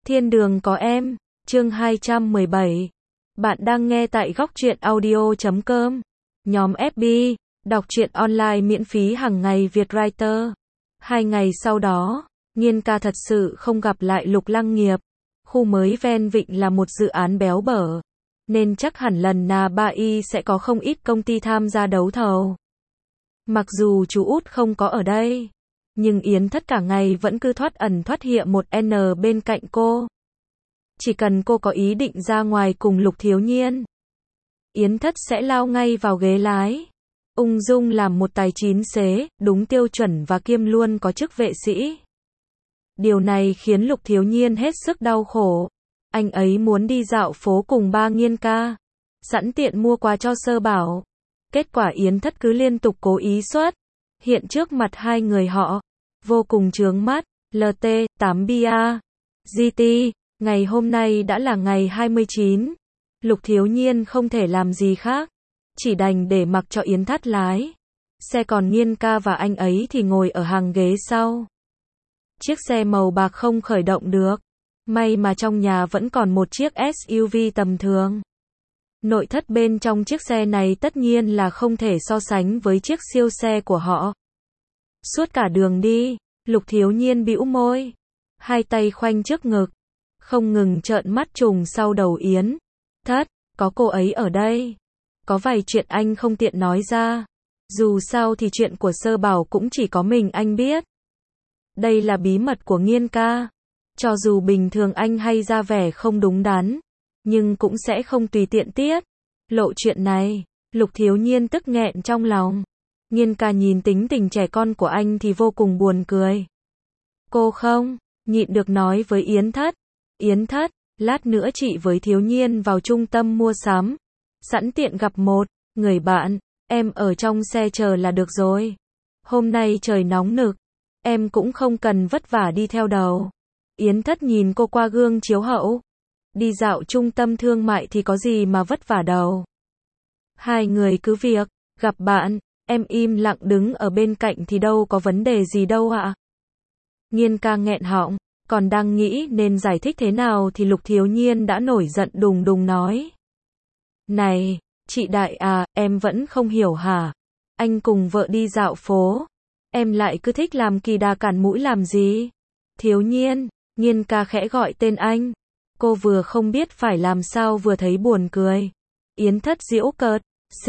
Thiên đường có em, chương 217. Bạn đang nghe tại góc truyện audio.com. Nhóm FB, đọc truyện online miễn phí hàng ngày Việt Writer. 2 ngày sau đó, Nhiên ca thật sự không gặp lại Lục Lăng Nghiệp. Khu mới ven vịnh là một dự án béo bở, nên chắc hẳn lần nào ba y sẽ có không ít công ty tham gia đấu thầu. Mặc dù chú út không có ở đây, nhưng Yến Thất cả ngày vẫn cứ thoát ẩn thoát hiện một N bên cạnh cô. Chỉ cần cô có ý định ra ngoài cùng Lục Thiếu Nhiên, Yến Thất sẽ lao ngay vào ghế lái, ung dung làm một tài chín xế, đúng tiêu chuẩn và kiêm luôn có chức vệ sĩ. Điều này khiến Lục Thiếu Nhiên hết sức đau khổ. Anh ấy muốn đi dạo phố cùng ba Nhiên ca, sẵn tiện mua quà cho Sơ Bảo. Kết quả Yến Thất cứ liên tục cố ý xuất hiện trước mặt hai người họ, vô cùng chướng mắt. LT, 8 bia, GT, ngày hôm nay đã là ngày 29. Lục Thiếu Nhiên không thể làm gì khác, chỉ đành để mặc cho Yến Thất lái xe, còn Nhiên ca và anh ấy thì ngồi ở hàng ghế sau. Chiếc xe màu bạc không khởi động được. May mà trong nhà vẫn còn một chiếc SUV tầm thường. Nội thất bên trong chiếc xe này tất nhiên là không thể so sánh với chiếc siêu xe của họ. Suốt cả đường đi, Lục Thiếu Nhiên bĩu môi, hai tay khoanh trước ngực, không ngừng trợn mắt trùng sau đầu Yến Thất. Có cô ấy ở đây, có vài chuyện anh không tiện nói ra. Dù sao thì chuyện của Sơ Bảo cũng chỉ có mình anh biết. Đây là bí mật của Nhiên ca. Cho dù bình thường anh hay ra vẻ không đúng đắn, nhưng cũng sẽ không tùy tiện tiết lộ chuyện này. Lục Thiếu Nhiên tức nghẹn trong lòng. Nhiên ca nhìn tính tình trẻ con của anh thì vô cùng buồn cười. Cô không nhịn được nói với Yến Thất. Yến Thất, lát nữa chị với Thiếu Nhiên vào trung tâm mua sắm, sẵn tiện gặp một người bạn, em ở trong xe chờ là được rồi. Hôm nay trời nóng nực, em cũng không cần vất vả đi theo đầu. Yến Thất nhìn cô qua gương chiếu hậu. Đi dạo trung tâm thương mại thì có gì mà vất vả đâu. Hai người cứ việc gặp bạn, em im lặng đứng ở bên cạnh thì đâu có vấn đề gì đâu ạ. Nhiên ca nghẹn họng, còn đang nghĩ nên giải thích thế nào thì Lục Thiếu Nhiên đã nổi giận đùng đùng nói. Này, chị Đại à, em vẫn không hiểu hả? Anh cùng vợ đi dạo phố, em lại cứ thích làm kỳ đà cản mũi làm gì? Thiếu Nhiên, Nhiên ca khẽ gọi tên anh. Cô vừa không biết phải làm sao vừa thấy buồn cười. Yến Thất giễu cợt,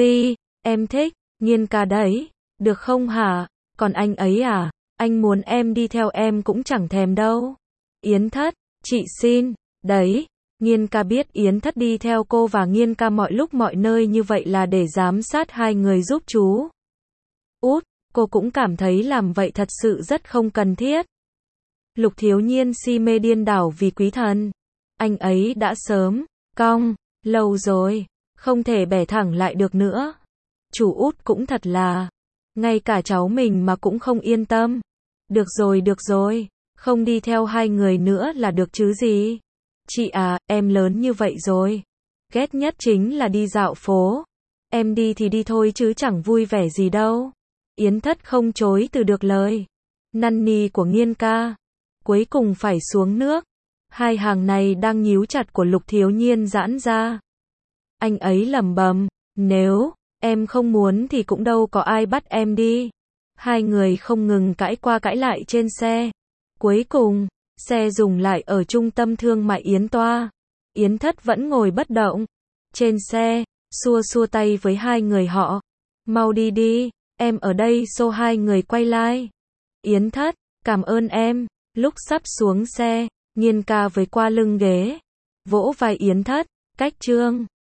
em thích Nhiên ca đấy, được không hả? Còn anh ấy à, anh muốn em đi theo em cũng chẳng thèm đâu. Yến Thất, chị xin, đấy. Nhiên ca biết Yến Thất đi theo cô và Nhiên ca mọi lúc mọi nơi như vậy là để giám sát hai người giúp chú út. Cô cũng cảm thấy làm vậy thật sự rất không cần thiết. Lục Thiếu Nhiên si mê điên đảo vì quý thần. Anh ấy đã sớm cong lâu rồi, không thể bẻ thẳng lại được nữa. Chủ út cũng thật là, ngay cả cháu mình mà cũng không yên tâm. Được rồi, không đi theo hai người nữa là được chứ gì. Chị à, em lớn như vậy rồi, ghét nhất chính là đi dạo phố. Em đi thì đi thôi chứ chẳng vui vẻ gì đâu. Yến Thất không chối từ được lời năn nỉ của Nhiên ca, cuối cùng phải xuống nước. Hai hàng này đang nhíu chặt của Lục Thiếu Nhiên giãn ra. Anh ấy lẩm bẩm, nếu em không muốn thì cũng đâu có ai bắt em đi. Hai người không ngừng cãi qua cãi lại trên xe. Cuối cùng, xe dừng lại ở trung tâm thương mại Yến Toa. Yến Thất vẫn ngồi bất động trên xe, xua xua tay với hai người họ. Mau đi đi, em ở đây. Xô hai người quay lại. Yến Thất, cảm ơn em. Lúc sắp xuống xe, Nhiên ca với qua lưng ghế, vỗ vai Yến Thất, cách chương.